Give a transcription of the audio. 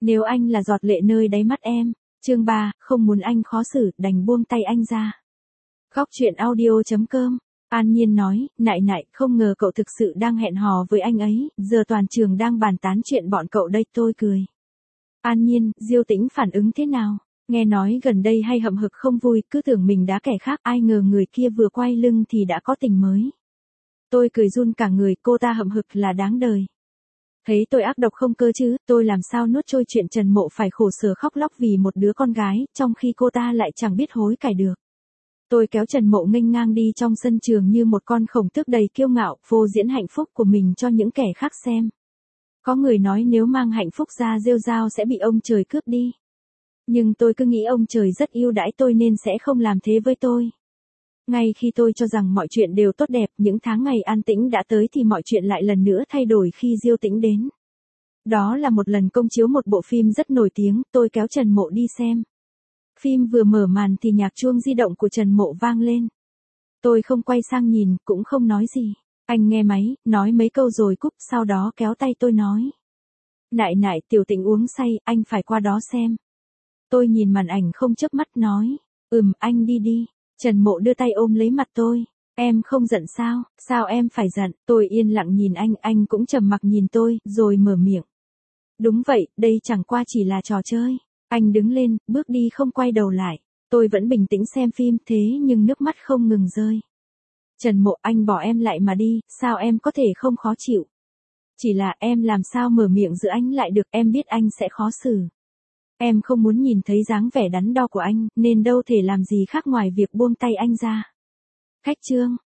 Nếu anh là giọt lệ nơi đáy mắt em. Chương 3, không muốn anh khó xử, đành buông tay anh ra. Khóc chuyện audio.com. An Nhiên nói, nại nại, không ngờ cậu thực sự đang hẹn hò với anh ấy, giờ toàn trường đang bàn tán chuyện bọn cậu đây. Tôi cười. An Nhiên, Diêu Tĩnh phản ứng thế nào? Nghe nói gần đây hay hậm hực không vui, cứ tưởng mình đá kẻ khác, ai ngờ người kia vừa quay lưng thì đã có tình mới. Tôi cười run cả người, cô ta hậm hực là đáng đời. Thấy tôi ác độc không cơ chứ, tôi làm sao nuốt trôi chuyện Trần Mộ phải khổ sở khóc lóc vì một đứa con gái, trong khi cô ta lại chẳng biết hối cải được. Tôi kéo Trần Mộ nghênh ngang đi trong sân trường như một con khổng tước đầy kiêu ngạo, phô diễn hạnh phúc của mình cho những kẻ khác xem. Có người nói nếu mang hạnh phúc ra rêu rao sẽ bị ông trời cướp đi. Nhưng tôi cứ nghĩ ông trời rất yêu đãi tôi nên sẽ không làm thế với tôi. Ngay khi tôi cho rằng mọi chuyện đều tốt đẹp, những tháng ngày an tĩnh đã tới thì mọi chuyện lại lần nữa thay đổi khi Diêu Tĩnh đến. Đó là một lần công chiếu một bộ phim rất nổi tiếng, tôi kéo Trần Mộ đi xem. Phim vừa mở màn thì nhạc chuông di động của Trần Mộ vang lên. Tôi không quay sang nhìn, cũng không nói gì. Anh nghe máy, nói mấy câu rồi cúp, sau đó kéo tay tôi nói. Nại nại, Tiểu Tĩnh uống say, anh phải qua đó xem. Tôi nhìn màn ảnh không chớp mắt nói. Anh đi đi. Trần Mộ đưa tay ôm lấy mặt tôi. Em không giận sao? Sao em phải giận? Tôi yên lặng nhìn anh cũng trầm mặc nhìn tôi, rồi mở miệng. Đúng vậy, đây chẳng qua chỉ là trò chơi. Anh đứng lên, bước đi không quay đầu lại. Tôi vẫn bình tĩnh xem phim thế nhưng nước mắt không ngừng rơi. Trần Mộ, anh bỏ em lại mà đi, sao em có thể không khó chịu? Chỉ là em làm sao mở miệng giữ anh lại được, em biết anh sẽ khó xử. Em không muốn nhìn thấy dáng vẻ đắn đo của anh, nên đâu thể làm gì khác ngoài việc buông tay anh ra. Khách chương.